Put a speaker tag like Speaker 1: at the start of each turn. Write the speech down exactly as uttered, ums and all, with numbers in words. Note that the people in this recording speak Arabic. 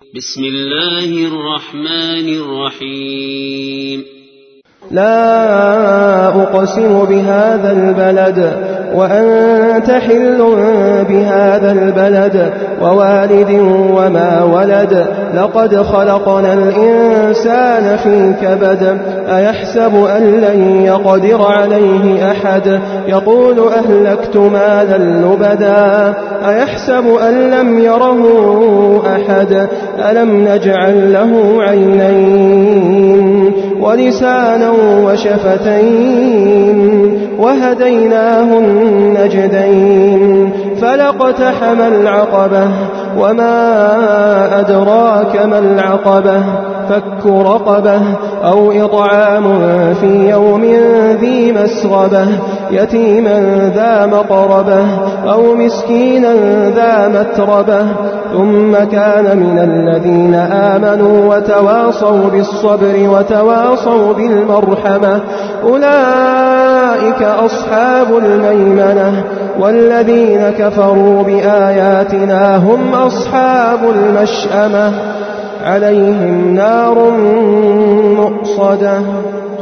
Speaker 1: بسم الله الرحمن الرحيم.
Speaker 2: لا أقسم بهذا البلد وأنت حل بهذا البلد ووالد وما ولد لقد خلقنا الإنسان في كبد أيحسب أن لن يقدر عليه أحد يقول أهلكت مالا لبدا أيحسب أن لم يره أحد ألم نجعل له عينين ولسانا وشفتين وهديناه النجدين فلاقتحم العقبة وما أدراك ما العقبة فك رقبة أو إطعام في يوم ذي مسغبة يتيما ذا مقربة أو مسكينا ذا متربة ثم كان من الذين آمنوا وتواصوا بالصبر وتواصوا بالمرحمة أولئك أصحاب الميمنة والذين كفروا بآياتنا هم أصحاب المشأمة عليهم نار مؤصدة.